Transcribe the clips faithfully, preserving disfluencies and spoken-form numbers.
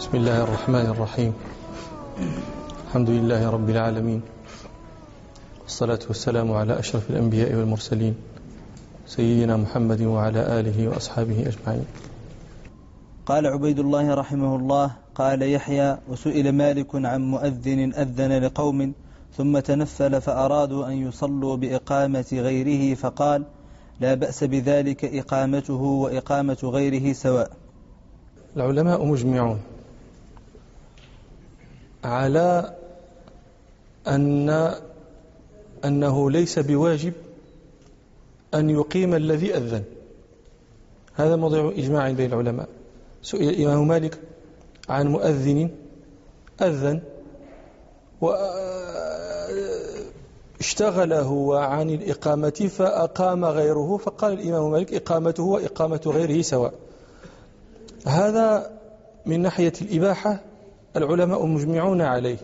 بسم الله الرحمن الرحيم. الحمد لله رب العالمين، والصلاة والسلام على أشرف الأنبياء والمرسلين سيدنا محمد وعلى آله وأصحابه أجمعين. قال عبيد الله رحمه الله: قال يحيى: وسئل مالك عن مؤذن أذن لقوم ثم تنفل فأرادوا أن يصلوا بإقامة غيره فقال: لا بأس بذلك، إقامته وإقامة غيره سواء. العلماء مجمعون على أن أنه ليس بواجب أن يقيم الذي أذن. هذا موضوع إجماع بين العلماء. سئل الإمام مالك عن مؤذن أذن واشتغل هو عن الإقامة فأقام غيره، فقال الإمام مالك: إقامته وإقامة غيره سواء. هذا من ناحية الإباحة العلماء مجمعون عليه،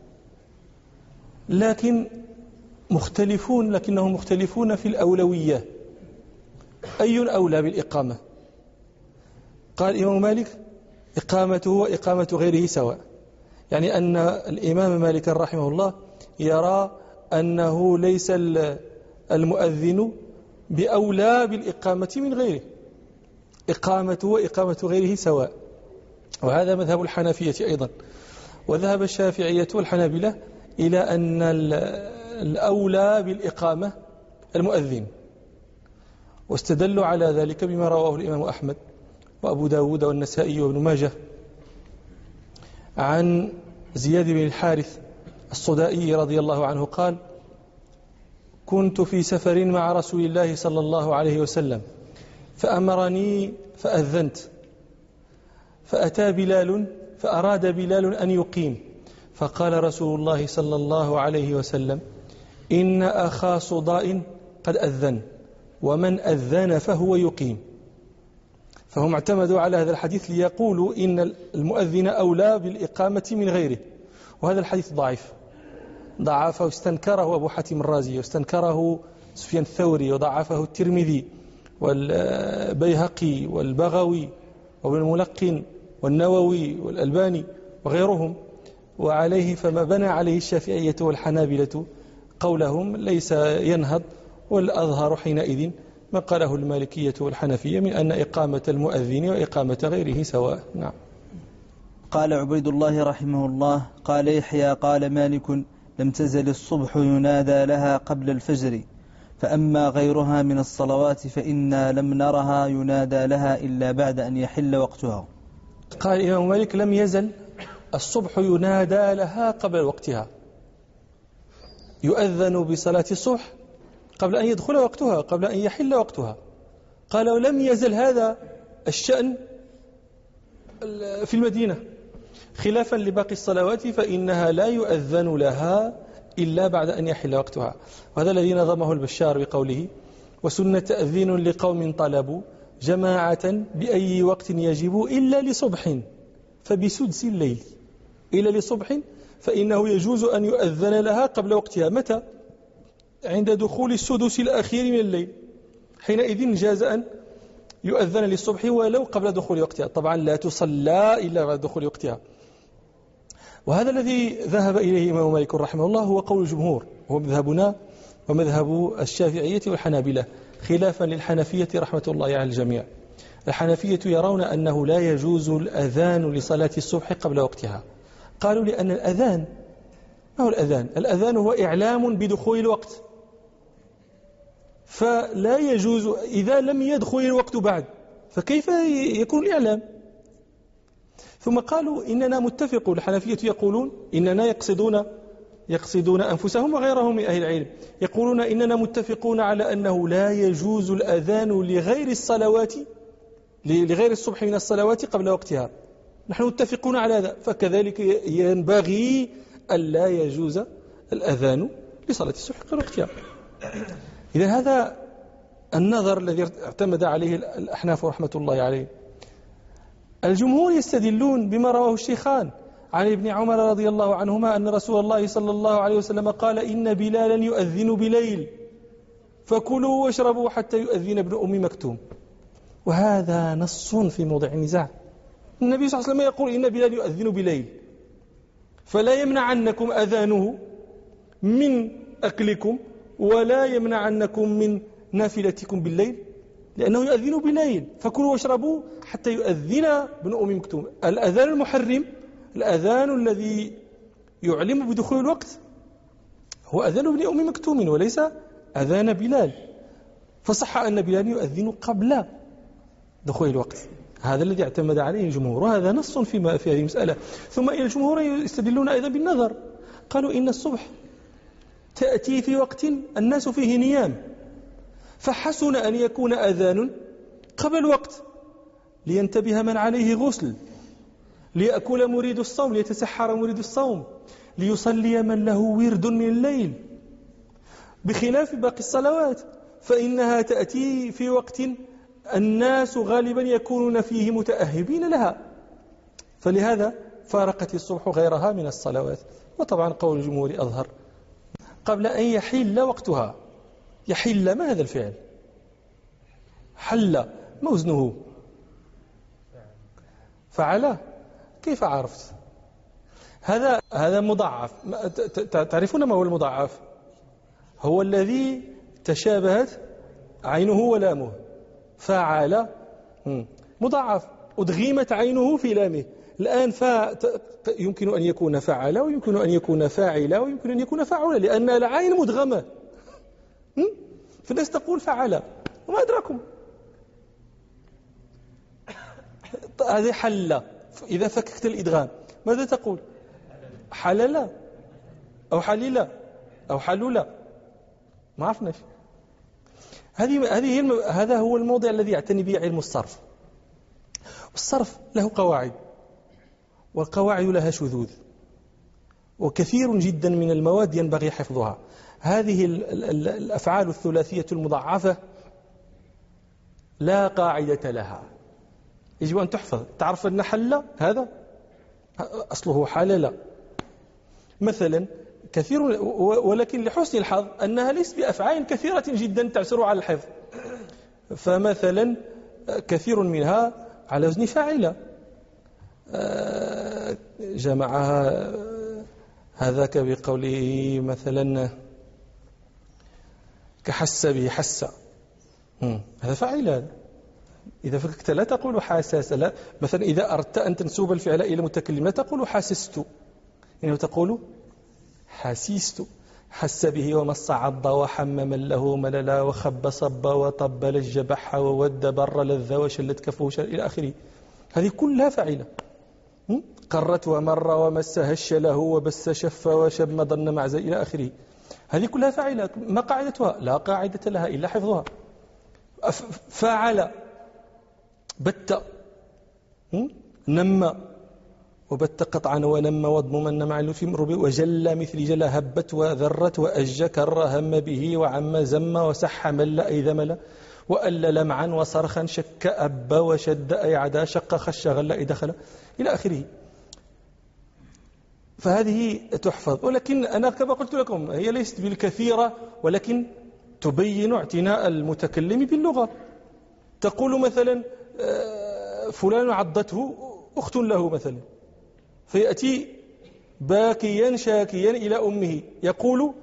لكن مختلفون لكنهم مختلفون في الأولوية. أي الأولى بالإقامة؟ قال الإمام مالك: إقامته وإقامة غيره سواء، يعني أن الإمام مالك رحمه الله يرى أنه ليس المؤذن بأولى بالإقامة من غيره، إقامته وإقامة غيره سواء. وهذا مذهب الحنفية أيضا، وذهب الشافعية والحنابلة إلى أن الأولى بالإقامة المؤذن، واستدلوا على ذلك بما رواه الإمام أحمد وأبو داود والنسائي وابن ماجه عن زياد بن الحارث الصدائي رضي الله عنه قال: كنت في سفر مع رسول الله صلى الله عليه وسلم فأمرني فأذنت، فأتى بلال فأراد بلال أن يقيم، فقال رسول الله صلى الله عليه وسلم: إن أخا صداء قد أذن، ومن أذن فهو يقيم. فهم اعتمدوا على هذا الحديث ليقولوا إن المؤذن أولى بالإقامة من غيره، وهذا الحديث ضعيف، ضعفه استنكره أبو حاتم الرازي، واستنكره سفيان الثوري، وضعفه الترمذي والبيهقي والبغوي وابن الملقن والنووي والألباني وغيرهم، وعليه فما بنى عليه الشافعية والحنابلة قولهم ليس ينهض، والأظهر حينئذ ما قاله المالكية والحنفية من أن إقامة المؤذن وإقامة غيره سواء. نعم. قال عبيد الله رحمه الله: قال يحيى: قال مالك: لم تزل الصبح ينادى لها قبل الفجر، فأما غيرها من الصلوات فإنا لم نرها ينادى لها إلا بعد أن يحل وقتها. قال الإمام مالك: لم يزل الصبح ينادى لها قبل وقتها، يؤذن بصلاة الصبح قبل أن يدخل وقتها، قبل أن يحل وقتها. قال: ولم يزل هذا الشأن في المدينة، خلافا لباقي الصلوات فإنها لا يؤذن لها إلا بعد أن يحل وقتها. وهذا الذي نظمه البشار بقوله: وسنة تأذين لقوم طلبوا جماعة بأي وقت يجب إلا لصبح فبسدس الليل، إلا لصبح فإنه يجوز أن يؤذن لها قبل وقتها. متى؟ عند دخول السدس الأخير من الليل، حينئذ جاز أن يؤذن للصبح ولو قبل دخول وقتها، طبعا لا تصلى إلا بعد دخول وقتها. وهذا الذي ذهب إليه الإمام مالك رحمه الله هو قول الجمهور، هو مذهبنا ومذهب الشافعية والحنابلة، خلافا للحنفية رحمة الله على الجميع. الحنفية يرون أنه لا يجوز الأذان لصلاة الصبح قبل وقتها. قالوا لأن الأذان، ما هو الأذان؟ الأذان هو إعلام بدخول الوقت، فلا يجوز إذا لم يدخل الوقت بعد، فكيف يكون الإعلام؟ ثم قالوا إننا متفقون، الحنفية يقولون إننا يقصدون يقصدون أنفسهم وغيرهم من أهل العلم، يقولون إننا متفقون على أنه لا يجوز الأذان لغير الصلوات لغير الصبح من الصلوات قبل وقتها، نحن متفقون على هذا، فكذلك ينبغي ألا يجوز الأذان لصلاة الصبح قبل وقتها. إذا هذا النظر الذي اعتمد عليه الأحناف رحمة الله عليه. الجمهور يستدلون بما رواه الشيخان عن ابن عمر رضي الله عنهما أن رسول الله صلى الله عليه وسلم قال: إن بلالا يؤذن بليل فكلوا واشربوا حتى يؤذن ابن أم مكتوم. وهذا نص في موضع النزاع، النبي صلى الله عليه وسلم يقول إن بلال يؤذن بليل، فلا يمنعنكم أذانه من أكلكم ولا يمنعنكم من نافلتكم بالليل، لأنه يؤذن بليل، فكلوا واشربوا حتى يؤذن ابن أم مكتوم. الأذان المحرم، الأذان الذي يعلم بدخول الوقت، هو أذان ابن أم مكتوم وليس أذان بلال. فصح أن بلال يؤذن قبل دخول الوقت، هذا الذي اعتمد عليه الجمهور، وهذا نص في في هذه المسألة. ثم إلى الجمهور يستدلون أيضا بالنظر، قالوا إن الصبح تأتي في وقت الناس فيه نيام، فحسن أن يكون أذان قبل الوقت لينتبه من عليه غسل، ليأكل مريد الصوم، ليتسحر مريد الصوم، ليصلي من له ورد من الليل، بخلاف باقي الصلوات فإنها تأتي في وقت الناس غالبا يكونون فيه متأهبين لها، فلهذا فارقت الصبح غيرها من الصلوات. وطبعا قول الجمهور أظهر. قبل أن يحل وقتها، يحل ما هذا الفعل؟ حل، ما وزنه؟ فعل. كيف عرفت؟ هذا هذا مضاعف. تعرفون ما هو المضاعف؟ هو الذي تشابهت عينه ولامه. فعل مضاعف، أدغمت عينه في لامه. الآن فا يمكن أن يكون فعل، ويمكن أن يكون فاعل، ويمكن أن يكون فعل، لأن العين مدغمة. فالناس تقول فعل، وما أدراكم. هذه حل. إذا فككت الإدغام ماذا تقول؟ حلل أو حلل أو حلل، ما عرفناش. هذه هذه هذا هو الموضع الذي يعتني به علم الصرف. الصرف له قواعد، والقواعد لها شذوذ، وكثير جدا من المواد ينبغي حفظها. هذه الأفعال الثلاثية المضاعفة لا قاعدة لها، يجب أن تحفظ. تعرف أن حل هذا أصله حلل مثلا كثير، ولكن لحسن الحظ أنها ليست بأفعال كثيرة جدا تعسر على الحفظ. فمثلا كثير منها على وزن فاعلة، جمعها هذاك بقوله مثلا كحس به حس، هذا فاعل. إذا فككت لا تقول حاسس، لا. مثلا إذا أردت أن تنسب الفعل إلى المتكلم لا تقول حاسست، إنما تقول حاسست. حس به ومص عض وحمم له مللا وخب صب وطب لج بح وود بر لذ وشلت كفه إلى آخره. هذه كلها فاعلة. قرت ومر ومس هش له وبس شف وشب ظن معز إلى آخره. هذه كلها فاعلة. ما قاعدتها؟ لا قاعدة لها إلا حفظها. فاعل، بت، نم، وبت قطعا ونم وضمما مع اللف مربي، وجل مثل جل، هبت وذرت وأج كر هم به وعم زم وسح مل أي ذمل، وأل لمعا وصرخا شك أب وشد أي عدا شق خش غل أي دخل إلى آخره. فهذه تحفظ، ولكن أنا كما قلت لكم هي ليست بالكثيرة، ولكن تبين اعتناء المتكلم باللغة. تقول مثلا فلان عضته أخت له مثلا، فيأتي باكيا شاكيا إلى أمه يقول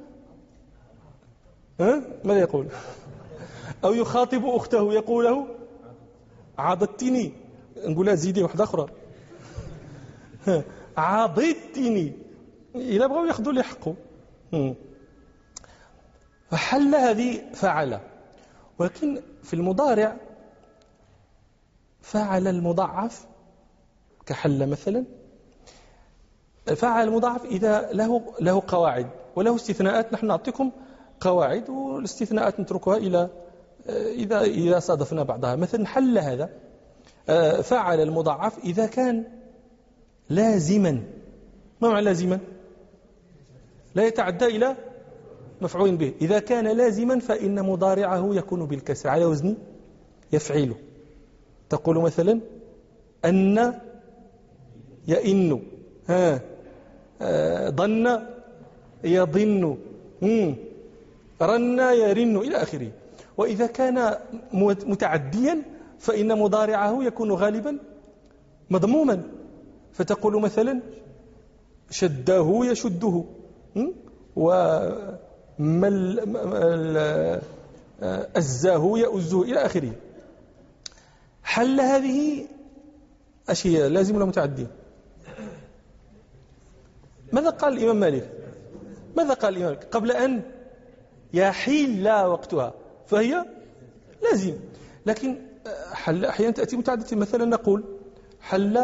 ها؟ ماذا يقول؟ أو يخاطب أخته يقول له عضتني، نقولها زيدي واحدة أخرى، عضتني، إذا بغوا يأخذوا لي حقه. فحل هذه فعل. ولكن في المضارع فعل المضاعف كحل مثلا، فعل المضاعف إذا له له قواعد وله استثناءات. نحن نعطيكم قواعد والاستثناءات نتركها إلى إذا إذا صادفنا بعضها. مثلا حل هذا فعل المضاعف إذا كان لازما. ما معنى لازما؟ لا يتعدى إلى مفعول به. إذا كان لازما فإن مضارعه يكون بالكسر على وزن يفعل. تقول مثلا أن يئن، ها، ظن يظن، رن يرن إلى آخره. وإذا كان متعديا فإن مضارعه يكون غالبا مضموما، فتقول مثلا شده يشده، ومل أزاه يؤزه إلى آخره. حل هذه أشياء لازم ولا متعدية؟ ماذا قال الإمام مالك؟ ماذا قال الإمام مالك؟ قبل أن يحل وقتها فهي لازم، لكن حل أحيانا تأتي متعددة. مثلا نقول حل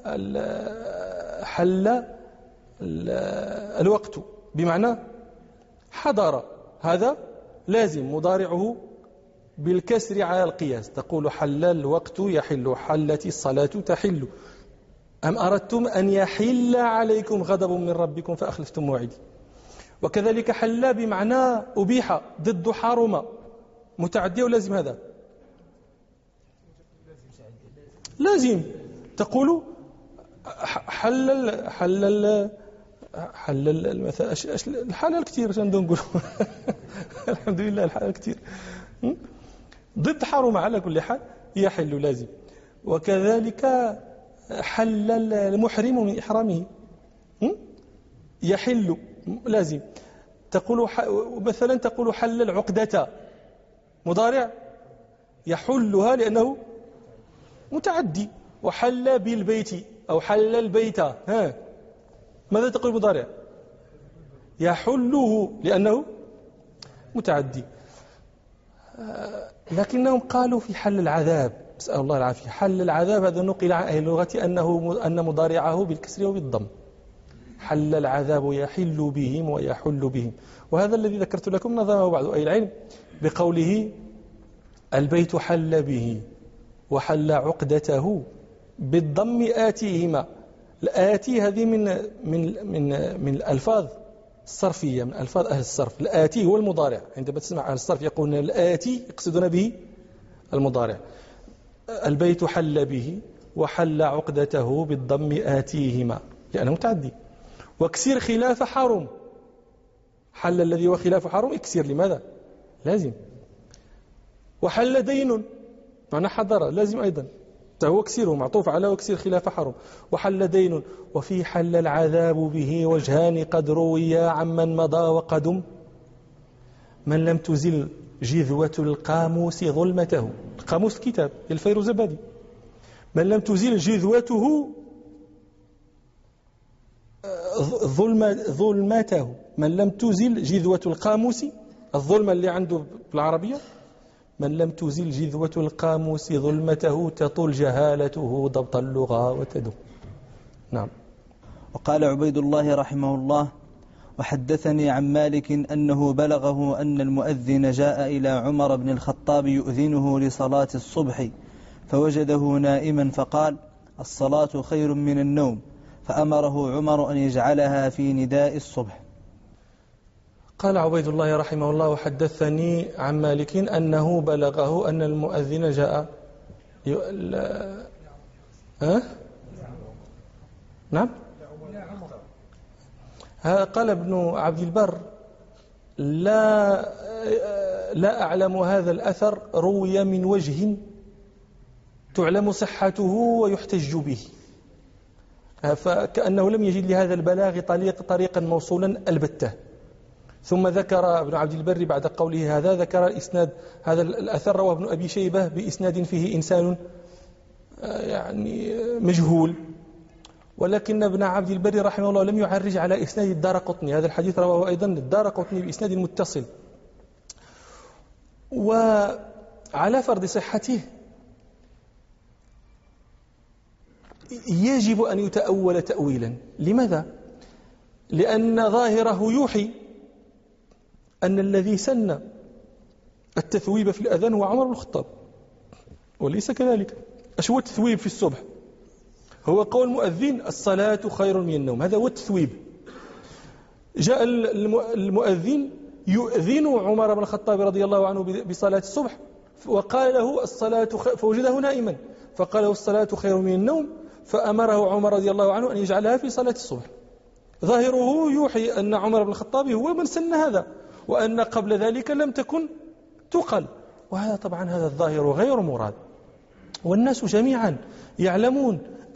حل الوقت بمعنى حضر، هذا لازم مضارعه بالكسر على القياس. تقول حل الوقت يحل، حلت الصلاة تحل. أم أردتم أن يحل عليكم غضب من ربكم فأخلفتم موعدي. وكذلك حل بمعنى أبيح ضد حرم، متعدي ولازم. هذا لازم. تقول حل حل حل الحلال كثير عشان نقول الحمد لله الحلال كثير. ضد حرم على كل حال يحل لازم. وكذلك حل المحرم من إحرامه يحل لازم. تقول مثلا تقول حل العقدة مضارع يحلها لأنه متعدي. وحل بالبيت أو حل البيت، ها ماذا تقول مضارع؟ يحله لأنه متعدي. لكنهم قالوا في حل العذاب، نسأل الله العافية، حل العذاب هذا نقل عن أهل اللغة أنه أن مضارعه بالكسر وبالضم. حل العذاب يحل بهم ويحل بهم. وهذا الذي ذكرت لكم نظمه بعض أهل العلم بقوله البيت حل به وحل عقدته بالضم آتيهما. الآتي هذه من من من من الألفاظ الصرفية، من ألفاظ أهل الصرف. الآتي هو المضارع، عندما تسمع أهل الصرف يقولون الآتي يقصدون به المضارع. البيت حل به وحل عقدته بالضم آتيهما لأنه متعدي. واكسر خلاف حرم، حل الذي هو خلاف حرم اكسر، لماذا؟ لازم. وحل دين معنى حضر لازم أيضا، فهو اكسره معطوف على واكسر خلاف حرم. وحل دين. وفي حل العذاب به وجهان قد رويا عمن مضى وقدم، من لم تزل جذوة القاموس ظلمته. القاموس الكتاب الفيروزبادي. من لم تزل جذوته ظلم ظلمته، من لم تزل جذوة القاموس، الظلمة اللي عنده بالعربية، من لم تزل جذوة القاموس ظلمته تطول جهالته ضبط اللغة وتدم. نعم. وقال عبيد الله رحمه الله: وحدثني عن مالك أنه بلغه أن المؤذن جاء إلى عمر بن الخطاب يؤذنه لصلاة الصبح فوجده نائما فقال: الصلاة خير من النوم، فأمره عمر أن يجعلها في نداء الصبح. قال عبيد الله رحمه الله: وحدثني عن مالك أنه بلغه أن المؤذن جاء ل... أه؟ نعم. قال ابن عبد البر: لا لا أعلم هذا الأثر روي من وجه تعلم صحته ويحتج به، فكأنه لم يجد لهذا البلاغ طريق طريقا موصولا البتة. ثم ذكر ابن عبد البر بعد قوله هذا ذكر الإسناد. هذا الأثر رواه ابن أبي شيبة بإسناد فيه إنسان يعني مجهول، ولكن ابن عبد البر رحمه الله لم يعرج على إسناد الدارقطني. هذا الحديث رواه أيضا الدارقطني بإسناد متصل. وعلى فرض صحته يجب أن يتأول تأويلا. لماذا؟ لأن ظاهره يوحي أن الذي سن التثويب في الأذان هو عمر بن الخطاب، وليس كذلك. أش هو التثويب في الصبح؟ هو قول المؤذن الصلاة خير من النوم، هذا هو التثويب. جاء المؤذن يؤذن عمر بن الخطاب رضي الله عنه بصلاة الصبح، وقال له الصلاة خير، فوجده نائما فقال له الصلاة خير من النوم، فأمره عمر رضي الله عنه أن يجعلها في صلاة الصبح. ظاهره يوحي أن عمر بن الخطاب هو من سن هذا، وأن قبل ذلك لم تكن تقل. وهذا طبعا هذا الظاهر غير مراد، والناس جميعا يعلمون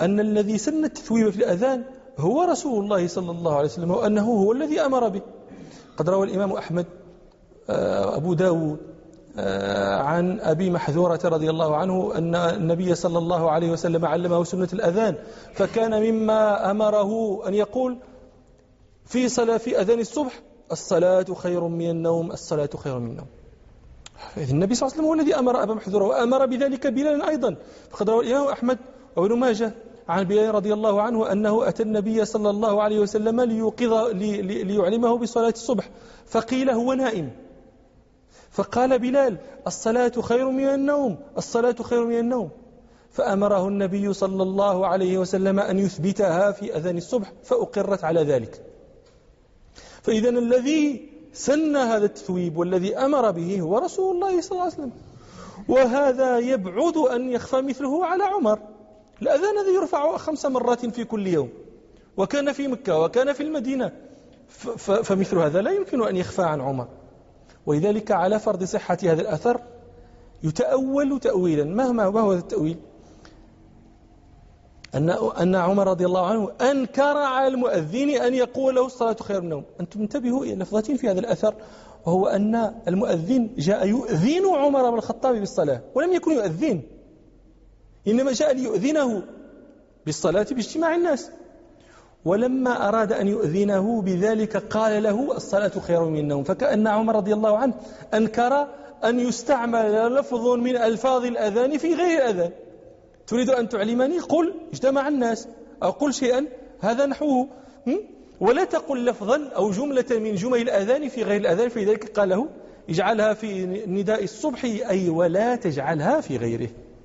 أن الذي سن التثويب في الأذان هو رسول الله صلى الله عليه وسلم، وأنه هو الذي أمر به. قد روى الإمام أحمد أبو داود عن أبي محذورة رضي الله عنه أن النبي صلى الله عليه وسلم علمه سنة الأذان، فكان مما أمره أن يقول في صلاة في أذان الصبح: الصلاة خير من النوم، الصلاة خير من النوم. النبي صلى الله عليه وسلم هو الذي أمر أبا محذورة، وأمر بذلك بلالا أيضا. فقد روى الإمام أحمد وابن ماجه عن بلال رضي الله عنه أنه أتى النبي صلى الله عليه وسلم ليوقظ لي ليعلمه بصلاة الصبح، فقيل هو نائم، فقال بلال: الصلاة خير من النوم، الصلاة خير من النوم. فأمره النبي صلى الله عليه وسلم أن يثبتها في أذان الصبح، فأقرت على ذلك. فإذا الذي سن هذا التثويب والذي أمر به هو رسول الله صلى الله عليه وسلم، وهذا يبعد أن يخفى مثله على عمر. الأذان الذي يرفع خمس مرات في كل يوم، وكان في مكة وكان في المدينة، فمثل هذا لا يمكن أن يخفى عن عمر. ولذلك على فرض صحة هذا الأثر يتأول تأويلا. ما هو هذا التأويل؟ أن أن عمر رضي الله عنه أنكر على المؤذن أن يقول له الصلاة خير من النوم. أنتم انتبهوا إلى لفظتين في هذا الأثر، وهو أن المؤذن جاء يؤذن عمر بن الخطاب بالصلاة، ولم يكن يؤذن، إنما جاء ليؤذنه بالصلاة باجتماع الناس. ولما أراد أن يؤذنه بذلك قال له: الصلاة خير من النوم. فكأن عمر رضي الله عنه أنكر أن يستعمل لفظ من ألفاظ الأذان في غير الأذان. تريد أن تعلمني؟ قل اجتمع الناس، أو قل شيئا هذا نحوه، ولا تقل لفظا أو جملة من جمل الأذان في غير الأذان. فلذلك قال له: اجعلها في نداء الصبح، أي ولا تجعلها في غيره.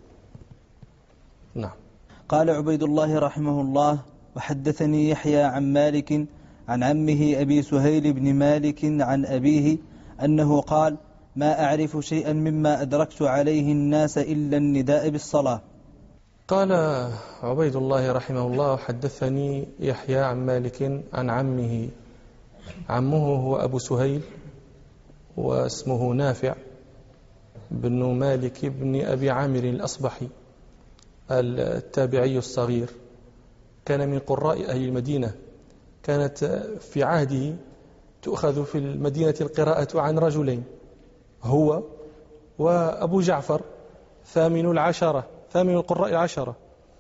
نعم. قال عبيد الله رحمه الله: وحدثني يحيى عن مالك عن عمه أبي سهيل بن مالك عن أبيه أنه قال: ما أعرف شيئا مما أدركت عليه الناس إلا النداء بالصلاة. قال عبيد الله رحمه الله: حدثني يحيى عن مالك عن عمه، عمه هو أبو سهيل واسمه نافع بن مالك بن أبي عامر الأصبحي التابعي الصغير، كان من قراء أهل المدينة. كانت في عهده تؤخذ في المدينة القراءة عن رجلين، هو وأبو جعفر ثامن العشرة، ثامن القراء العشرة.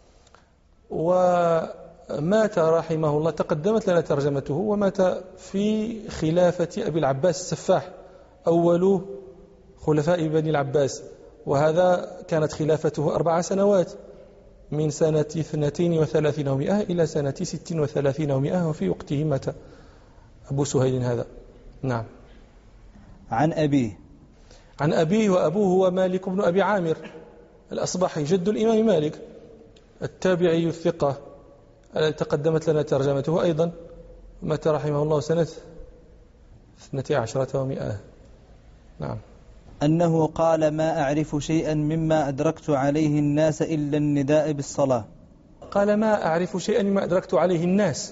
ومات رحمه الله، تقدمت لنا ترجمته، ومات في خلافة أبي العباس السفاح أول خلفاء بني العباس، وهذا كانت خلافته أربع سنوات، من سنة اثنتين وثلاثين ومئة إلى سنة ست وثلاثين ومئة، وفي وقته مات أبو سهيل هذا. نعم. عن أبيه عن أبيه وأبوه هو مالك بن أبي عامر الأصبحي، جد الإمام مالك التابعي الثقة، تقدمت لنا ترجمته أيضا. مات رحمه الله سنة اثنتي عشرة ومئة. نعم. أنه قال: ما أعرف شيئا مما أدركت عليه الناس إلا النداء بالصلاة. قال: ما أعرف شيئا مما أدركت عليه الناس.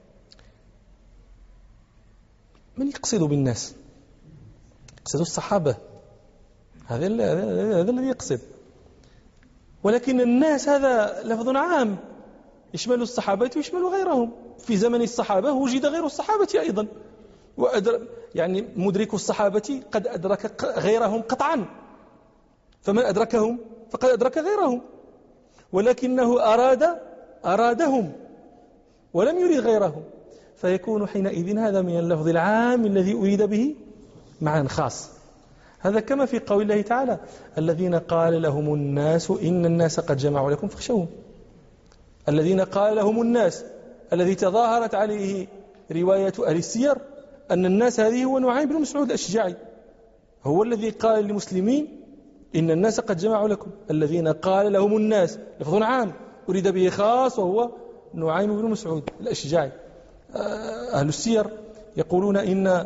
من يقصد بالناس؟ يقصد الصحابة، هذا هذا الذي يقصد. ولكن الناس هذا لفظ عام يشمل الصحابة ويشمل غيرهم. في زمن الصحابة وجد غير الصحابة أيضا، وأدر يعني مدرك الصحابة قد أدرك غيرهم قطعا، فمن أدركهم فقد أدرك غيرهم، ولكنه أراد أرادهم ولم يريد غيرهم، فيكون حينئذ هذا من اللفظ العام الذي أريد به معنى خاص. هذا كما في قول الله تعالى: الذين قال لهم الناس إن الناس قد جمعوا لكم فاخشوهم. الذين قال لهم الناس الذي تظاهرت عليه رواية أهل السير أن الناس هذه هو نعيم بن مسعود الأشجعي، هو الذي قال للمسلمين إن الناس قد جمعوا لكم. الذين قال لهم الناس لفظ عام أريد به خاص، وهو نعيم بن مسعود الأشجعي. أهل السير يقولون إن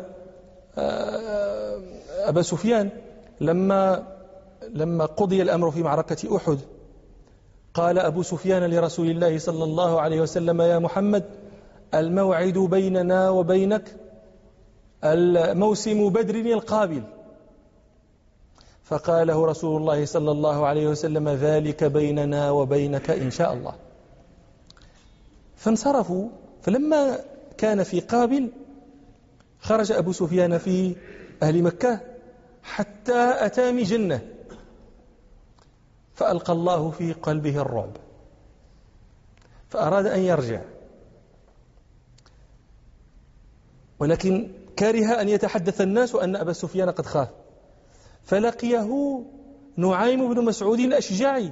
أبا سفيان لما لما قضي الأمر في معركة أحد قال أبو سفيان لرسول الله صلى الله عليه وسلم: يا محمد، الموعد بيننا وبينك الموسم بدر القابل. فقال له رسول الله صلى الله عليه وسلم: ذلك بيننا وبينك إن شاء الله. فانصرفوا. فلما كان في قابل خرج أبو سفيان في أهل مكة حتى أتى مجنة، فألقى الله في قلبه الرعب فأراد أن يرجع، ولكن كره أن يتحدث الناس أن أبا سفيان قد خاف، فلقيه نعيم بن مسعود الأشجعي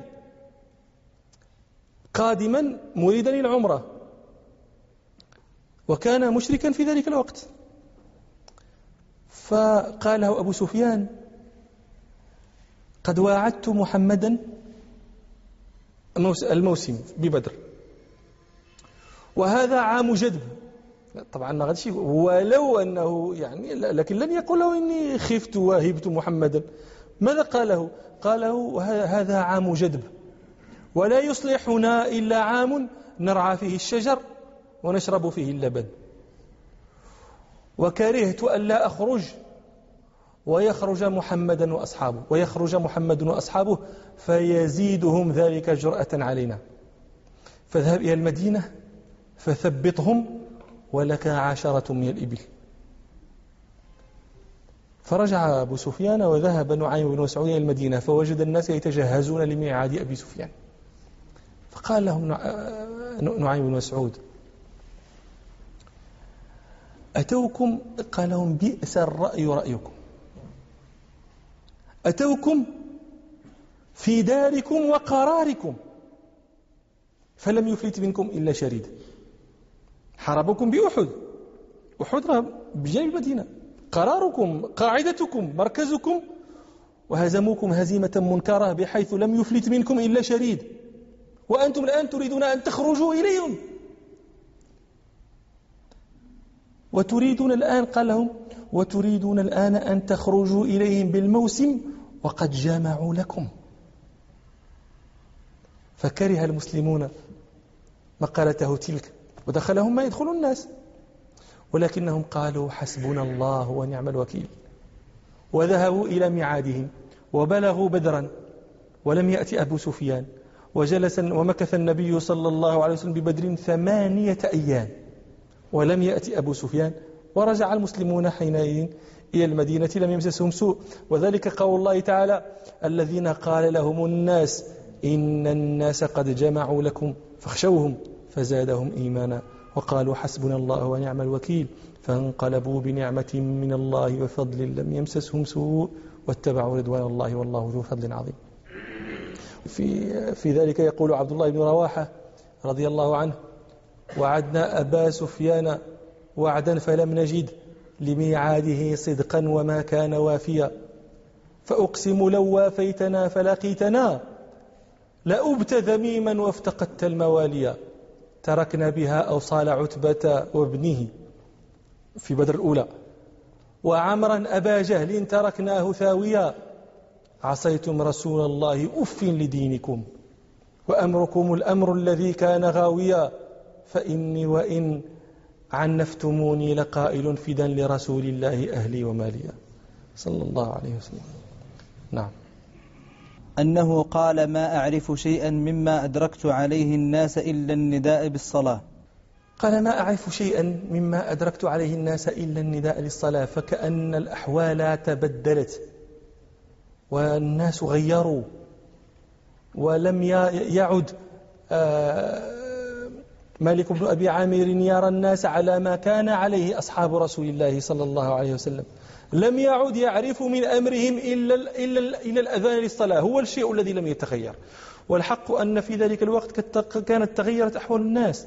قادما مريدا العمرة، وكان مشركا في ذلك الوقت. فقال له أبو سفيان: قد واعدت محمدا الموسم ببدر، وهذا عام جدب. طبعا ما غاديش، ولو أنه يعني، لكن لن يقول له إني خفت وهبت محمدا. ماذا قال له؟ قال له: هذا عام جدب، ولا يصلحنا إلا عام نرعى فيه الشجر ونشرب فيه اللبن، وكرهت ألا أخرج ويخرج محمدا وأصحابه ويخرج محمد وأصحابه فيزيدهم ذلك جرأة علينا، فاذهب إلى المدينة فثبطهم ولك عشرة من الإبل. فرجع أبو سفيان وذهب نعيم بن مسعود إلى المدينة، فوجد الناس يتجهزون لميعاد أبي سفيان، فقال لهم نعيم بن مسعود: أتوكم، قال لهم: بئس الرأي رأيكم، أتوكم في داركم وقراركم فلم يفلت منكم إلا شريد. حاربكم بأحد، أحد راه بجانب المدينة، قراركم قاعدتكم مركزكم، وهزموكم هزيمة منكرة بحيث لم يفلت منكم إلا شريد، وأنتم الآن تريدون أن تخرجوا إليهم، وتريدون الآن، قال لهم: وتريدون الآن أن تخرجوا إليهم بالموسم وقد جمعوا لكم. فكره المسلمون مقالته تلك، ودخلهم ما يدخل الناس، ولكنهم قالوا: حسبنا الله ونعم الوكيل، وذهبوا إلى ميعادهم وبلغوا بدرا ولم يأتي أبو سفيان، وجلس ومكث النبي صلى الله عليه وسلم ببدر ثمانية أيام ولم يأتي أبو سفيان، ورجع المسلمون حينئذ إلى المدينة لم يمسسهم سوء. وذلك قول الله تعالى: الذين قال لهم الناس إن الناس قد جمعوا لكم فاخشوهم فزادهم إيمانا وقالوا حسبنا الله ونعم الوكيل، فانقلبوا بنعمة من الله وفضل لم يمسسهم سوء واتبعوا رضوان الله والله ذو فضل عظيم. في, في ذلك يقول عبد الله بن رواحة رضي الله عنه: وعدنا أبا سفيان وعدا فلم نجد لميعاده صدقا وما كان وافيا، فأقسم لو وافيتنا فلقيتنا لأبت ذميما وافتقدت المواليا، تركنا بها أوصال عتبة وابنه في بدر الأولى، وعمرا أبا جهل تركناه ثاويا، عصيتم رسول الله أف لدينكم وأمركم الأمر الذي كان غاويا، فإني وإن عنفتموني لقائل فدا لرسول الله أهلي وماليا، صلى الله عليه وسلم. نعم. أنه قال: ما أعرف شيئا مما أدركت عليه الناس إلا النداء بالصلاة. قال: ما أعرف شيئا مما أدركت عليه الناس إلا النداء للصلاة، فكأن الأحوال تبدلت والناس غيروا، ولم يعد مالك بن أبي عامر يرى الناس على ما كان عليه أصحاب رسول الله صلى الله عليه وسلم، لم يعد يعرف من أمرهم إلا, إلا, إلا الأذان للصلاة، هو الشيء الذي لم يتغير. والحق أن في ذلك الوقت كانت تغيرت أحوال الناس.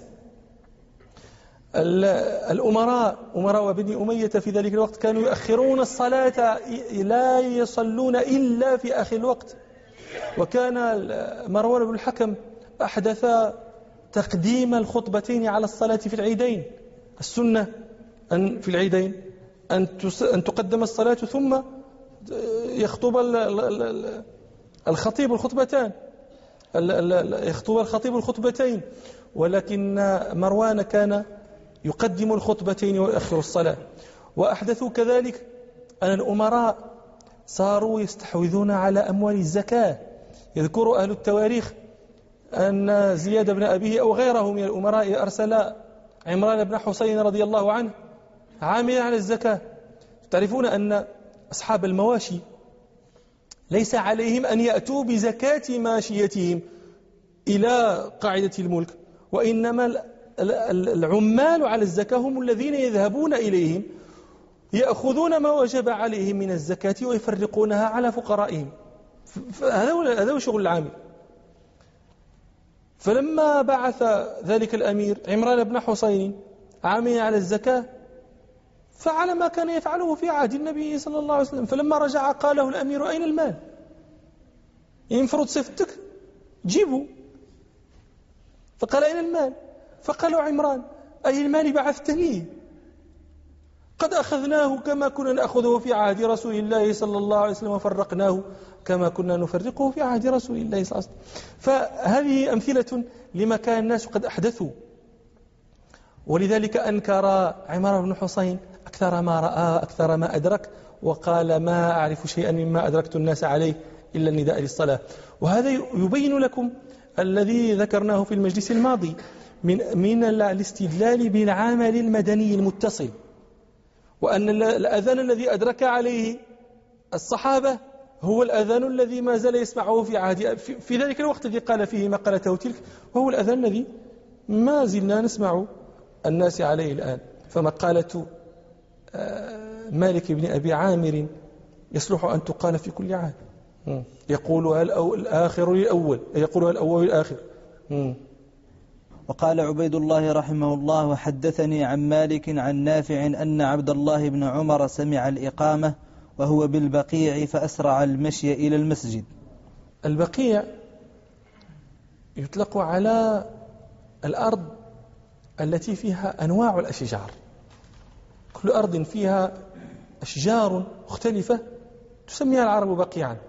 الأمراء أمراء بني أمية في ذلك الوقت كانوا يؤخرون الصلاة، لا يصلون إلا في آخر الوقت. وكان مروان بن الحكم أحدث تقديم الخطبتين على الصلاة في العيدين. السنة أن في العيدين أن تقدم الصلاة ثم يخطب الخطيب الخطبتان يخطب الخطيب الخطبتين، ولكن مروان كان يقدم الخطبتين ويؤخر الصلاة. وأحدثوا كذلك أن الأمراء صاروا يستحوذون على أموال الزكاة. يذكر أهل التواريخ أن زياد بن أبيه أو غيره من الأمراء أرسل عمران بن حسين رضي الله عنه عاملا على الزكاة. تعرفون أن أصحاب المواشي ليس عليهم أن يأتوا بزكاة ماشيتهم إلى قاعدة الملك، وإنما العمال على الزكاة هم الذين يذهبون إليهم يأخذون ما وجب عليهم من الزكاة ويفرقونها على فقرائهم. هذا هو شغل العامل. فلما بعث ذلك الأمير عمران بن حسين عاملا على الزكاة فعل ما كان يفعله في عهد النبي صلى الله عليه وسلم. فلما رجع قال له الأمير: أين المال؟ ينفرض صفتك جيبه. فقال: أين المال؟ فقال عمران: أي المال بعثتني؟ قد أخذناه كما كنا نأخذه في عهد رسول الله صلى الله عليه وسلم وفرقناه كما كنا نفرقه في عهد رسول الله صلى الله عليه وسلم. فهذه أمثلة لما كان الناس قد أحدثوا. ولذلك أنكر عمران بن حسين أكثر ما رأى أكثر ما أدرك، وقال: ما أعرف شيئا مما أدركت الناس عليه إلا النداء للصلاة. وهذا يبين لكم الذي ذكرناه في المجلس الماضي من من الاستدلال بالعمل المدني المتصل، وأن الأذان الذي أدرك عليه الصحابة هو الأذان الذي ما زال يسمعه في عهد في ذلك الوقت الذي قال فيه ما قالته تلك، وهو الأذان الذي ما زلنا نسمع الناس عليه الآن. فمقالة مالك بن أبي عامر يصلح أن تقال في كل عام. يقولها الآخر للأول، يقولها الأول للآخر. وقال عبيد الله رحمه الله: وحدثني عن مالك عن نافع أن عبد الله بن عمر سمع الإقامة وهو بالبقيع فأسرع المشي إلى المسجد. البقيع يطلق على الأرض التي فيها أنواع الأشجار، كل أرض فيها أشجار مختلفة تسميها العرب بقيعا.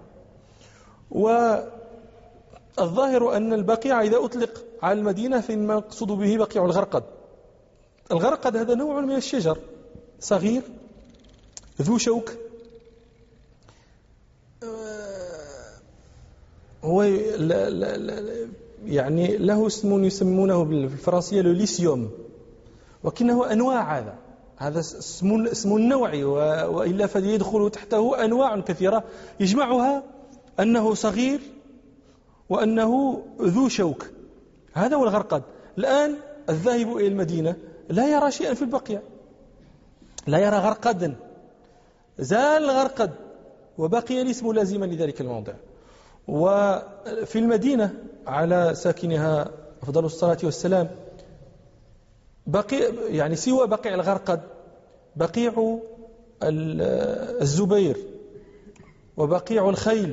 والظاهر أن البقيع إذا أطلق على المدينة فإن مقصود به بقيع الغرقد. الغرقد هذا نوع من الشجر صغير ذو شوك، هو يعني له اسم يسمونه بالفرنسية لوليسيوم، وكنه أنواع. هذا هذا اسم اسم النوعي، وإلا فيدخل تحته أنواع كثيرة يجمعها أنه صغير وأنه ذو شوك. هذا هو الغرقد. الآن الذاهب إلى المدينة لا يرى شيئا في البقيع، لا يرى غرقدا، زال الغرقد وبقي الاسم لازما لذلك الموضع. وفي المدينة على ساكنها أفضل الصلاة والسلام بقي يعني سوى بقيع الغرقد بقيع الزبير وبقيع الخيل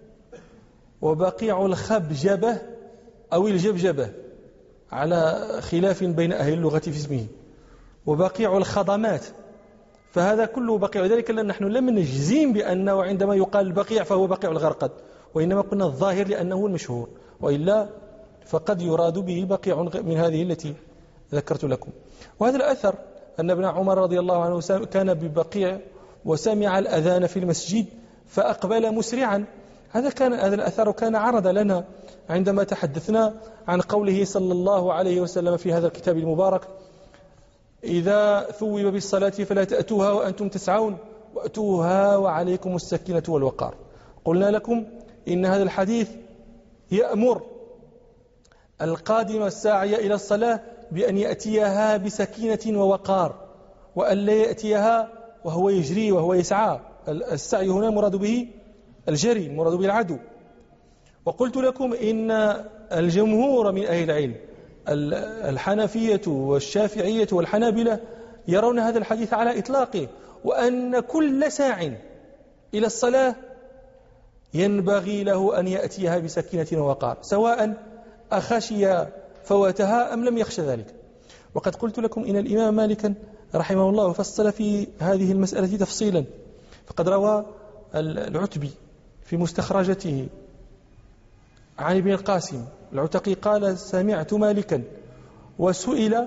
وبقيع الخبجبة أو الجبجبة على خلاف بين أهل اللغة في اسمه، وبقيع الخضمات. فهذا كله بقيع. ذلك لأن نحن لم نجزم بأنه عندما يقال البقيع فهو بقيع الغرقد، وإنما قلنا الظاهر لأنه المشهور، وإلا فقد يراد به بقيع من هذه التي ذكرت لكم. وهذا الأثر أن ابن عمر رضي الله عنه كان ببقيع وسمع الأذان في المسجد فأقبل مسرعا. هذا كان هذا الأثر كان عرض لنا عندما تحدثنا عن قوله صلى الله عليه وسلم في هذا الكتاب المبارك: إذا ثوب بالصلاة فلا تأتوها وأنتم تسعون وأتوها وعليكم السكينة والوقار. قلنا لكم إن هذا الحديث يأمر القادم الساعي إلى الصلاة بأن يأتيها بسكينة ووقار، وأن لا يأتيها وهو يجري وهو يسعى. السعي هنا مراد به الجري، مراد به العدو. وقلت لكم إن الجمهور من أهل العلم الحنفية والشافعية والحنابلة يرون هذا الحديث على إطلاقه، وأن كل ساع إلى الصلاة ينبغي له أن يأتيها بسكينة ووقار، سواء أخشي فواتها أم لم يخش ذلك. وقد قلت لكم إن الإمام مالكا رحمه الله فصل في هذه المسألة تفصيلا، فقد روى العتبي في مستخرجته عن ابن القاسم العتقي قال: سمعت مالكا وسئل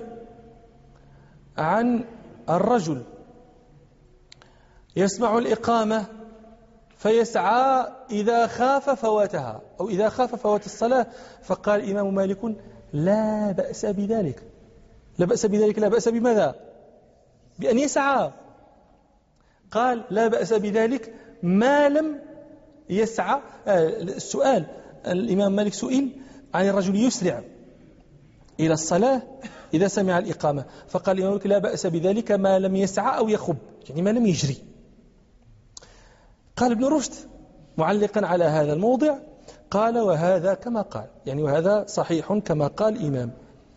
عن الرجل يسمع الإقامة فيسعى إذا خاف فواتها أو إذا خاف فوات الصلاة. فقال الإمام مالك لا بأس بذلك. لا بأس بذلك. لا بأس بماذا؟ بأن يسعى. قال لا بأس بذلك ما لم يسعى. السؤال، الإمام مالك سئل عن الرجل يسرع إلى الصلاة إذا سمع الإقامة، فقال الإمام مالك لا بأس بذلك ما لم يسعى أو يخب، يعني ما لم يجري. قال ابن رشد معلقا على هذا الموضع، قال وهذا كما قال، يعني وهذا صحيح كما قال الإمام،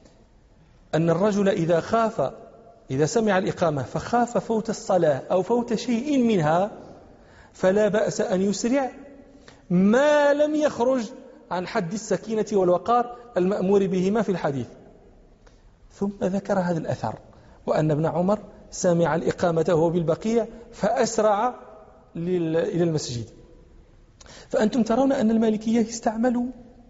أن الرجل إذا خاف إذا سمع الإقامة فخاف فوت الصلاة أو فوت شيء منها فلا بأس أن يسرع ما لم يخرج عن حد السكينة والوقار المأمور بهما في الحديث. ثم ذكر هذا الأثر، وأن ابن عمر سمع الإقامة وهو بالبقيع فأسرع إلى المسجد. فأنتم ترون أن المالكية استعملوا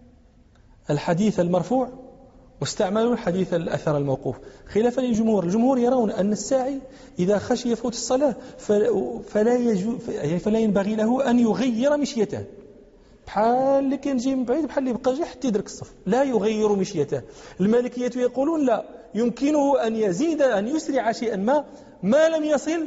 الحديث المرفوع واستعملوا الحديث الأثر الموقوف، خلافا للجمهور. الجمهور يرون أن الساعي إذا خشي فوت الصلاة فلا, يجو فلا ينبغي له أن يغير مشيته، بحال اللي كان جاي من بعيد، بحال اللي بقى جاي حتى يدرك الصف، لا يغير مشيته. المالكية يقولون لا، يمكنه أن يزيد أن يسرع شيئا ما ما لم يصل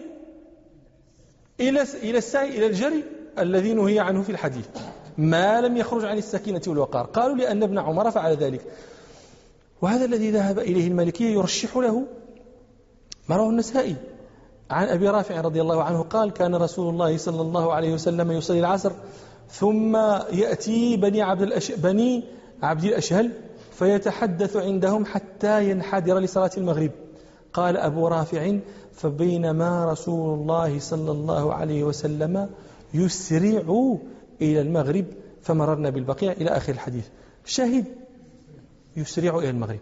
إلى إلى السعي إلى الجري الذي نهي عنه في الحديث، ما لم يخرج عن السكينة والوقار. قالوا لأن ابن عمر فعل ذلك، وهذا الذي ذهب إليه المالكية يرشح له ما رواه النسائي عن أبي رافع رضي الله عنه قال كان رسول الله صلى الله عليه وسلم يصلي العصر ثم يأتي بني عبد الأش... بني عبد الأشهل فيتحدث عندهم حتى ينحدر لصلاة المغرب. قال أبو رافع فبينما رسول الله صلى الله عليه وسلم يسرع إلى المغرب فمررنا بالبقيع إلى آخر الحديث. شاهد يسرع إلى المغرب،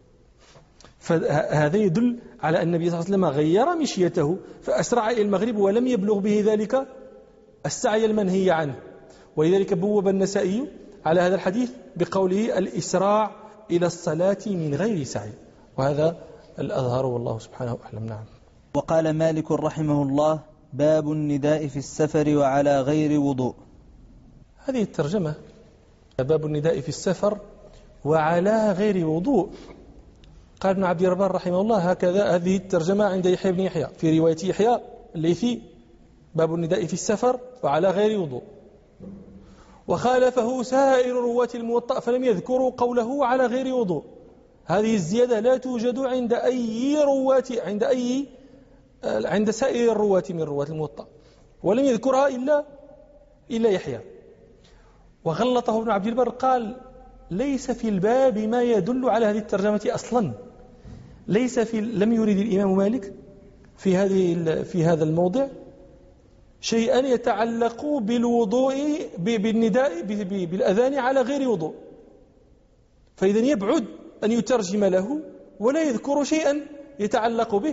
فهذا يدل على أن النبي صلى الله عليه وسلم غير مشيته فأسرع إلى المغرب ولم يبلغ به ذلك السعي المنهي عنه. ولذلك بوب النسائي على هذا الحديث بقوله الإسراع إلى الصلاة من غير سعي، وهذا الأظهر والله سبحانه أعلم. نعم. وقال مالك رحمه الله باب النداء في السفر وعلى غير وضوء. هذه الترجمة باب النداء في السفر وعلى غير وضوء. قال ابن عبد الربار رحمه الله هكذا هذه الترجمة عند يحيى بن يحيى في رواية يحيى الليثي باب النداء في السفر وعلى غير وضوء. وخالفه سائر رواة الموطأ فلم يذكروا قوله على غير وضوء. هذه الزيادة لا توجد عند أي رواة عند أي عند سائر الرواة من رواة الموطأ، ولم يذكرها إلا إلا يحيى. وغلطه ابن عبد البر قال ليس في الباب ما يدل على هذه الترجمة أصلا، ليس في لم يرد الإمام مالك في هذه في هذا الموضع شيئا يتعلق بالوضوء بالنداء بالأذان على غير وضوء، فإذا يبعد أن يترجم له ولا يذكر شيئا يتعلق به.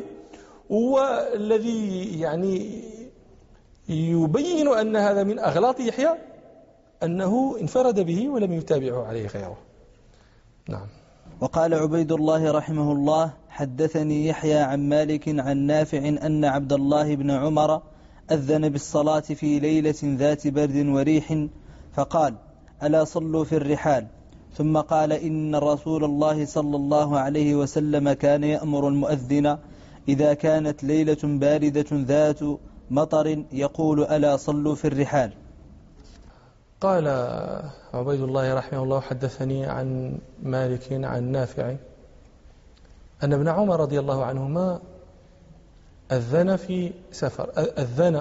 والذي يعني يبين أن هذا من أغلاط يحيى أنه انفرد به ولم يتابعه عليه غيره. نعم. وقال عبيد الله رحمه الله حدثني يحيى عن مالك عن نافع أن عبد الله بن عمر أذن بالصلاة في ليلة ذات برد وريح فقال ألا صلوا في الرحال، ثم قال إن رسول الله صلى الله عليه وسلم كان يأمر المؤذن إذا كانت ليلة باردة ذات مطر يقول ألا صلوا في الرحال. قال عبيد الله رحمه الله حدثني عن مالك عن نافع أن ابن عمر رضي الله عنهما أذن في سفر أذن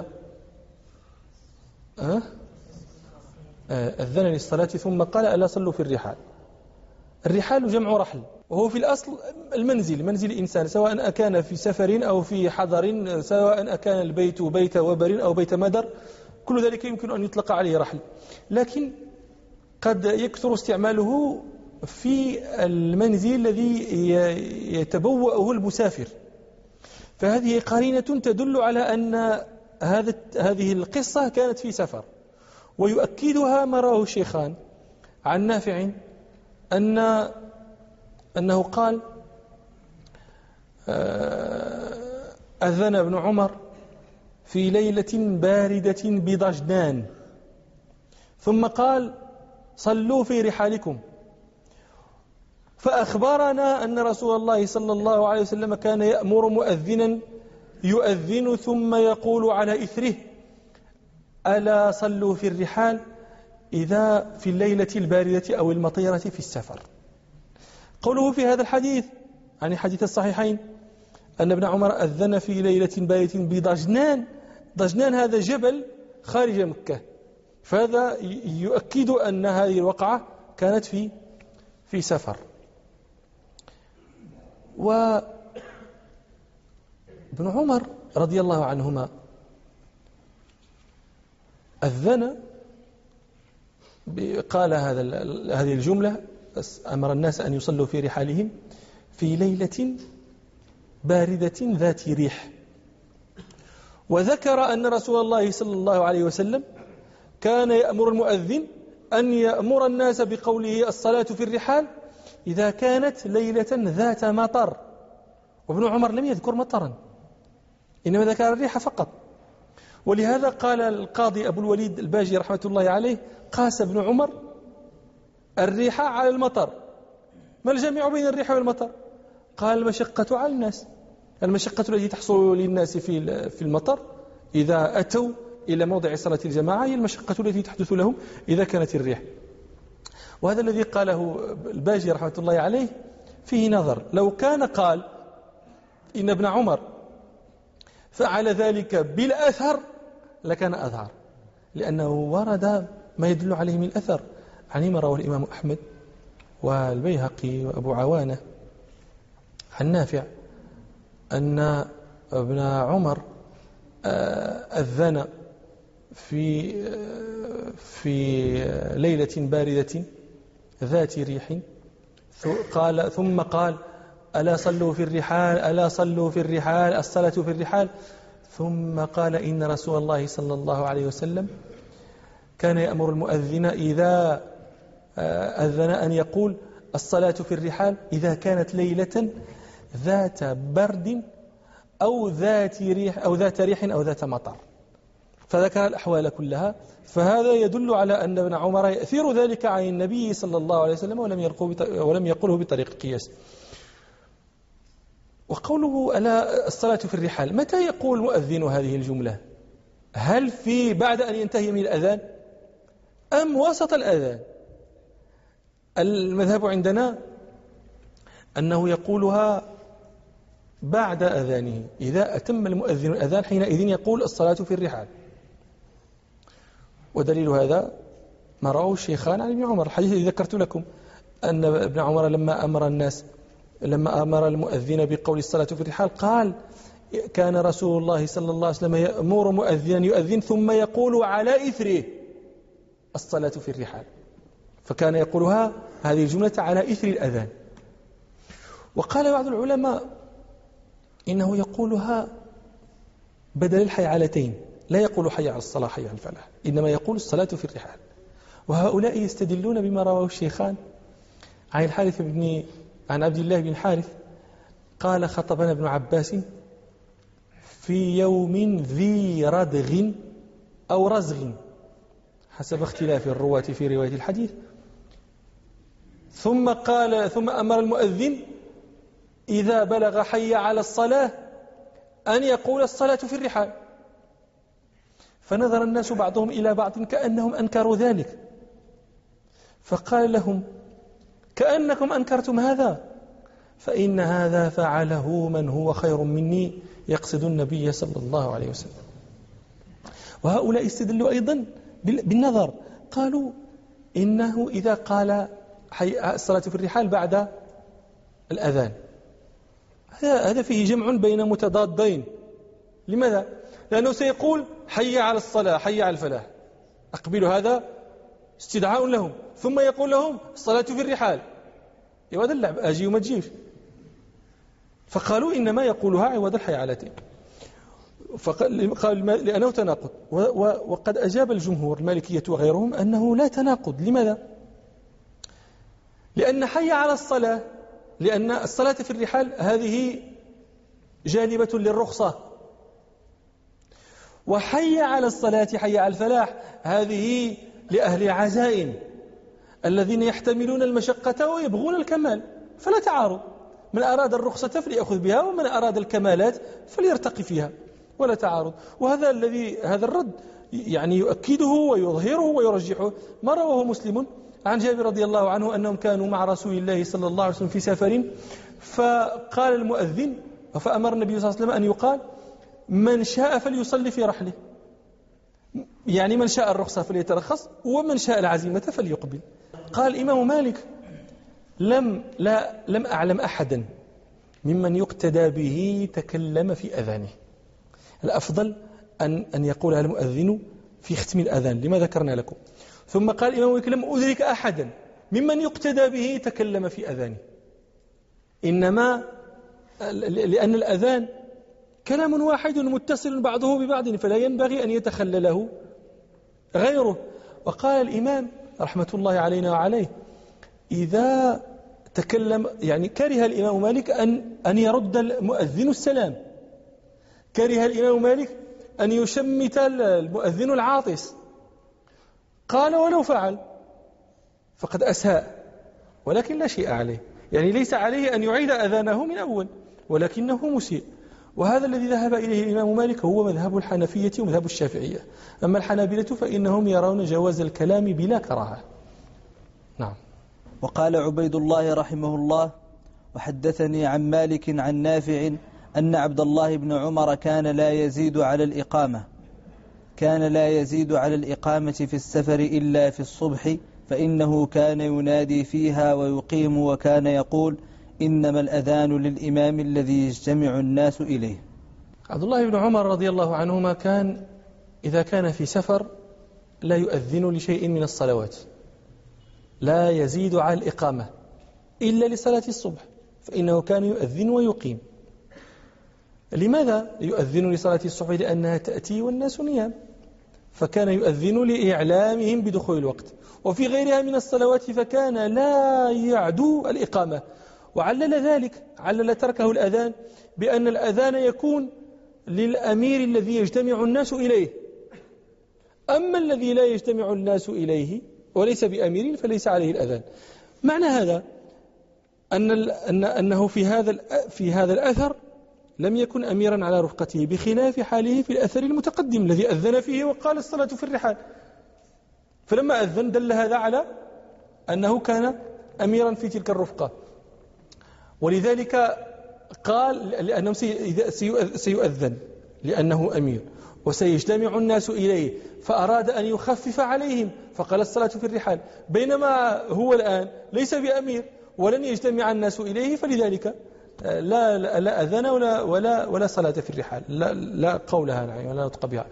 أه؟ أذن للصلاة ثم قال ألا صلوا في الرحال. الرحال جمع رحل، وهو في الأصل المنزل منزل الإنسان سواء أكان في سفر أو في حضر، سواء أكان البيت بيت وبر أو بيت مدر، كل ذلك يمكن أن يطلق عليه رحل، لكن قد يكثر استعماله في المنزل الذي يتبوأه المسافر. فهذه قرينة تدل على أن هذا هذه القصة كانت في سفر. ويؤكدها ما رواه الشيخان عن نافع أن أنه قال أذن ابن عمر في ليلة باردة بضجنان ثم قال صلوا في رحالكم. فأخبرنا أن رسول الله صلى الله عليه وسلم كان يأمر مؤذنا يؤذن ثم يقول على إثره ألا صلوا في الرحال إذا في الليلة الباردة أو المطيرة في السفر. قوله في هذا الحديث عن حديث الصحيحين أن ابن عمر أذن في ليلة باردة بضجنان. ضجنان هذا جبل خارج مكة، فهذا يؤكد أن هذه الوقعة كانت في في سفر. وابن عمر رضي الله عنهما أذن قال هذا هذه الجملة أمر الناس أن يصلوا في رحالهم في ليلة باردة ذات ريح. وذكر أن رسول الله صلى الله عليه وسلم كان يأمر المؤذن أن يأمر الناس بقوله الصلاة في الرحال إذا كانت ليلة ذات مطر. وابن عمر لم يذكر مطرا، إنما ذكر الريح فقط. ولهذا قال القاضي أبو الوليد الباجي رحمة الله عليه قاس ابن عمر الريح على المطر. ما الجميع بين الريح والمطر؟ قال المشقة على الناس، المشقة التي تحصل للناس في في المطر إذا أتوا إلى موضع صلاة الجماعة هي المشقة التي تحدث لهم إذا كانت الريح. وهذا الذي قاله الباجي رحمة الله عليه فيه نظر. لو كان قال إن ابن عمر فعل ذلك بالأثر لكان أظهر، لأنه ورد ما يدل عليه من الأثر عن ما رواه الإمام أحمد والبيهقي وأبو عوانة عن نافع أن ابن عمر أذن في في ليلة باردة ذات ريح قال ثم قال ألا صلوا في الرحال ألا صلوا في الرحال الصلاة في الرحال. ثم قال إن رسول الله صلى الله عليه وسلم كان يأمر المؤذن إذا أذن أن يقول الصلاة في الرحال إذا كانت ليلة ذات برد أو ذات ريح أو ذات ريح أو ذات مطر. فذكر الأحوال كلها. فهذا يدل على أن ابن عمر يأثير ذلك عن النبي صلى الله عليه وسلم ولم ولم يقله بطريق القياس. وقوله ألا الصلاة في الرحال، متى يقول المؤذن هذه الجملة؟ هل في بعد أن ينتهي من الأذان أم وسط الأذان؟ المذهب عندنا أنه يقولها بعد أذانه، إذا أتم المؤذن الأذان حينئذ يقول الصلاة في الرحال. ودليل هذا ما رواه الشيخان عن ابن عمر، الحديث الذي ذكرت لكم أن ابن عمر لما أمر الناس لما أمر المؤذن بقول الصلاة في الرحال قال كان رسول الله صلى الله عليه وسلم يأمر مؤذنا يؤذن ثم يقول على إثره الصلاة في الرحال، فكان يقولها هذه الجملة على إثر الأذان. وقال بعض العلماء إنه يقولها بدل الحيعلتين، لا يقول حي على الصلاة حي على الفلاح، إنما يقول الصلاة في الرحال. وهؤلاء يستدلون بما رواه الشيخان عن الحارث بن عن عبد الله بن الحارث قال خطبنا ابن عباس في يوم ذي ردغ أو رزغ حسب اختلاف الرواة في رواية الحديث، ثم قال ثم أمر المؤذن إذا بلغ حي على الصلاة أن يقول الصلاة في الرحال. فنظر الناس بعضهم إلى بعض كأنهم أنكروا ذلك، فقال لهم كأنكم أنكرتم هذا، فإن هذا فعله من هو خير مني يقصد النبي صلى الله عليه وسلم. وهؤلاء استدلوا أيضا بالنظر، قالوا إنه إذا قال الصلاة في الرحال بعد الأذان هذا فيه جمع بين متضادين. لماذا؟ لأنه سيقول حي على الصلاة حي على الفلاح، أقبل هذا استدعاء لهم، ثم يقول لهم الصلاة في الرحال، عوض اللعب أجي وما تجيش. فقالوا إنما يقولها عوض الحيعلتين، فقال لأنه تناقض. وقد أجاب الجمهور المالكية وغيرهم أنه لا تناقض. لماذا؟ لأن حي على الصلاة لأن الصلاة في الرحال هذه جانبة للرخصة، وحي على الصلاة حي على الفلاح هذه لأهل العزائم الذين يحتملون المشقة ويبغون الكمال، فلا تعارض. من أراد الرخصة فليأخذ بها، ومن أراد الكمالات فليرتقي فيها، ولا تعارض. وهذا الذي هذا الرد يعني يؤكده ويظهره ويرجحه ما رواه مسلم عن جابر رضي الله عنه أنهم كانوا مع رسول الله صلى الله عليه وسلم في سفر، فقال المؤذن، فأمر النبي صلى الله عليه وسلم أن يقال من شاء فليصلي في رحله، يعني من شاء الرخصة فليترخص، ومن شاء العزيمة فليقبل. قال الإمام مالك لم, لا لم أعلم أحدا ممن يقتدى به تكلم في أذانه. الأفضل أن, أن يقولها المؤذن في ختم الأذان لما ذكرنا لكم. ثم قال الإمام مالك لم أدرك أحدا ممن يقتدى به تكلم في أذانه، إنما لأن الأذان كلام واحد متصل بعضه ببعض، فلا ينبغي أن يتخلله غيره. وقال الإمام رحمة الله علينا وعليه إذا تكلم، يعني كره الإمام مالك أن, أن يرد المؤذن السلام، كره الإمام مالك أن يشمت المؤذن العاطس. قال ولو فعل فقد أساء، ولكن لا شيء عليه، يعني ليس عليه أن يعيد أذانه من أول، ولكنه مسيء. وهذا الذي ذهب إليه الإمام مالك هو مذهب الحنفية ومذهب الشافعية. أما الحنابلة فإنهم يرون جواز الكلام بلا كراهة. نعم. وقال عبيد الله رحمه الله: وحدثني عن مالك عن نافع أن عبد الله بن عمر كان لا يزيد على الإقامة كان لا يزيد على الإقامة في السفر إلا في الصبح، فإنه كان ينادي فيها ويقيم، وكان يقول: إنما الأذان للإمام الذي يجتمع الناس إليه. عبد الله بن عمر رضي الله عنهما كان إذا كان في سفر لا يؤذن لشيء من الصلوات، لا يزيد على الإقامة إلا لصلاة الصبح، فإنه كان يؤذن ويقيم. لماذا يؤذن لصلاة الصبح؟ لأنها تأتي والناس نيام، فكان يؤذن لإعلامهم بدخول الوقت. وفي غيرها من الصلوات فكان لا يعدو الإقامة، وعلل ذلك علل تركه الأذان بأن الأذان يكون للأمير الذي يجتمع الناس إليه، أما الذي لا يجتمع الناس إليه وليس بأمير فليس عليه الأذان. معنى هذا أن أن أنه في هذا في هذا الأثر لم يكن أميرا على رفقته، بخلاف حاله في الأثر المتقدم الذي أذن فيه وقال الصلاة في الرحال، فلما أذن دل هذا على أنه كان أميرا في تلك الرفقة. ولذلك قال لأنه سيؤذن لأنه أمير وسيجتمع الناس إليه، فأراد أن يخفف عليهم فقال الصلاة في الرحال، بينما هو الآن ليس بأمير ولن يجتمع الناس إليه، فلذلك لا لا, لا أذن ولا ولا ولا صلاة في الرحال، لا, لا قولها ولا نطق بها.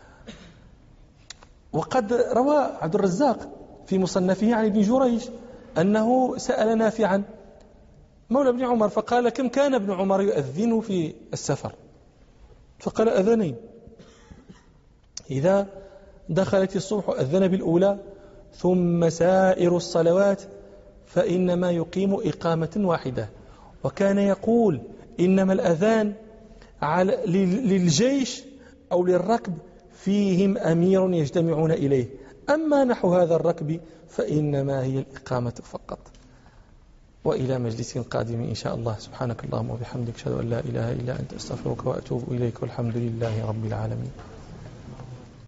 وقد روى عبد الرزاق في مصنفه عن ابن جريج أنه سأل نافعا مولى ابن عمر فقال: كم كان ابن عمر يؤذن في السفر؟ فقال: أذنين، إذا دخلت الصبح أذن بالأولى، ثم سائر الصلوات فإنما يقيم إقامة واحدة. وكان يقول: إنما الأذان على للجيش أو للركب فيهم أمير يجتمعون إليه، أما نحو هذا الركب فإنما هي الإقامة فقط. وإلى مجلس قادم إن شاء الله. سبحانك اللهم وبحمدك، أشهد أن لا إله إلا أنت، أستغفرك وأتوب إليك، والحمد لله رب العالمين.